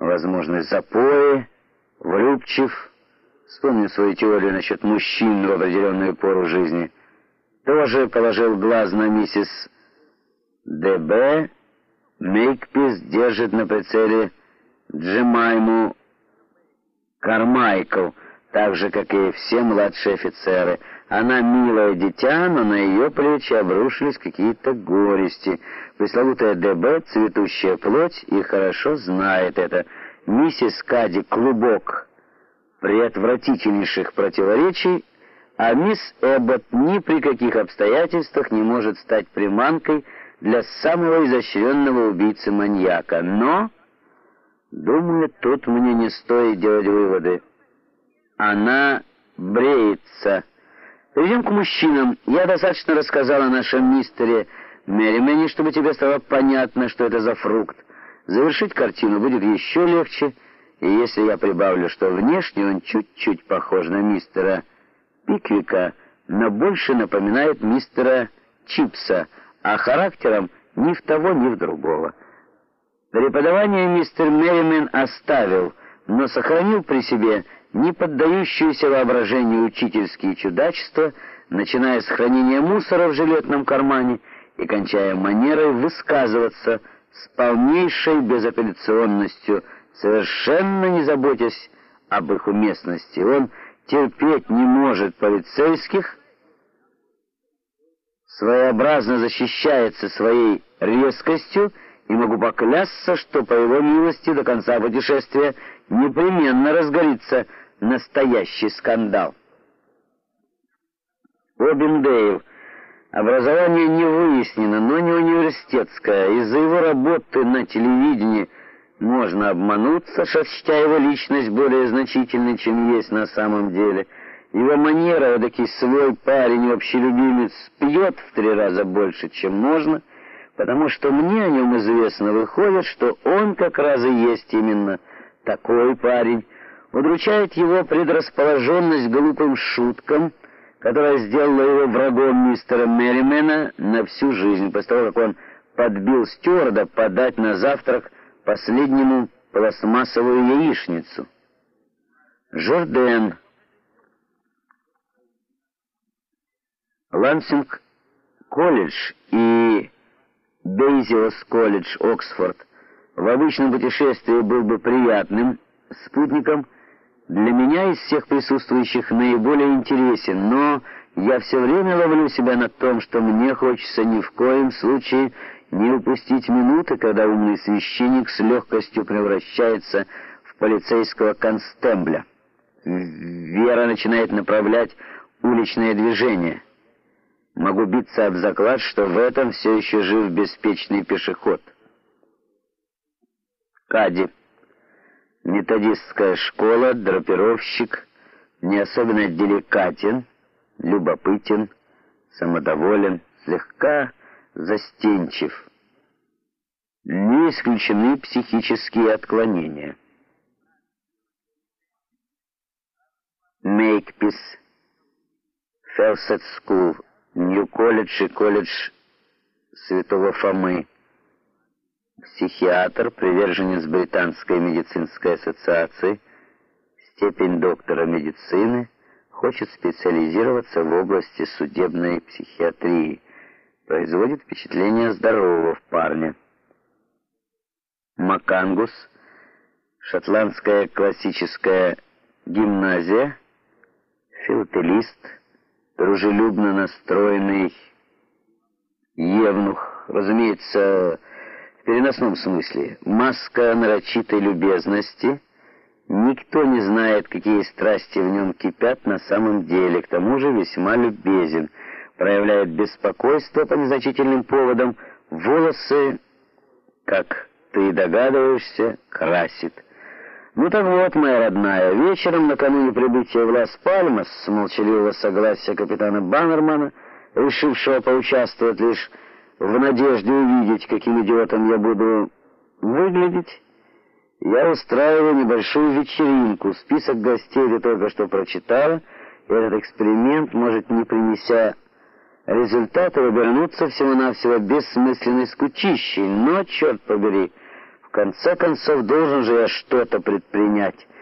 возможны запои, влюбчив, вспомнил свою теорию насчет мужчин в определенную пору жизни, тоже положил глаз на миссис Д.Б. Мейкпис держит на прицеле Джемайму Кармайкл, так же, как и все младшие офицеры. Она милое дитя, но на ее плечи обрушились какие-то горести. Пресловутая Д.Б. цветущая плоть и хорошо знает это. Миссис Кади клубок преотвратительнейших противоречий, а мисс Эббот ни при каких обстоятельствах не может стать приманкой для самого изощренного убийцы-маньяка. Но, думаю, тут мне не стоит делать выводы. Она бреется. Перейдем к мужчинам. Я достаточно рассказал о нашем мистере Мерримене, чтобы тебе стало понятно, что это за фрукт. Завершить картину будет еще легче, и если я прибавлю, что внешне он чуть-чуть похож на мистера Пиквика, но больше напоминает мистера Чипса, а характером ни в того, ни в другого. Преподавание мистер Мерримен оставил, но сохранил при себе не поддающиеся воображению учительские чудачества, начиная с хранения мусора в жилетном кармане и кончая манерой высказываться с полнейшей безапелляционностью, совершенно не заботясь об их уместности. Он терпеть не может полицейских, своеобразно защищается своей резкостью, и могу поклясться, что по его милости до конца путешествия непременно разгорится настоящий скандал. Обендейл. Образование не выяснено, но не университетское. Из-за его работы на телевидении можно обмануться, сочтя его личность более значительной, чем есть на самом деле. Его манера, эдакий свой парень, общелюбимец, пьет в 3 раза больше, чем можно, потому что мне о нем известно, выходит, что он как раз и есть именно такой парень. Удручает его предрасположенность к глупым шуткам, которая сделала его врагом мистера Мерримена на всю жизнь, после того, как он подбил стюарда подать на завтрак последнему пластмассовую яичницу. Жорден. Лансинг колледж и Бейзиос колледж, Оксфорд, в обычном путешествии был бы приятным спутником. Для меня из всех присутствующих наиболее интересен, но я все время ловлю себя на том, что мне хочется ни в коем случае не упустить минуты, когда умный священник с легкостью превращается в полицейского констебля. Вера начинает направлять уличное движение. Могу биться об заклад, что в этом все еще жив беспечный пешеход. Кади. Методистская школа, драпировщик, не особенно деликатен, любопытен, самодоволен, слегка застенчив. Не исключены психические отклонения. Мейкпис. Фелсет Скул, Нью-колледж и колледж Святого Фомы. Психиатр, приверженец Британской медицинской ассоциации, степень доктора медицины, хочет специализироваться в области судебной психиатрии. Производит впечатление здорового парня. Макангус, шотландская классическая гимназия, филателист, дружелюбно настроенный евнух, разумеется, в переносном смысле, маска нарочитой любезности. Никто не знает, какие страсти в нем кипят на самом деле. К тому же весьма любезен, проявляет беспокойство по незначительным поводам, волосы, как ты догадываешься, красит. Ну так вот, моя родная, вечером накануне прибытия в Лас-Пальмас с молчаливого согласия капитана Баннермана, решившего поучаствовать лишь в надежде увидеть, каким идиотом я буду выглядеть, я устраиваю небольшую вечеринку. Список гостей ты только что прочитала, и этот эксперимент может, не принеся результата, обернуться всего-навсего бессмысленной скучищей. Но, черт побери, в конце концов, должен же я что-то предпринять.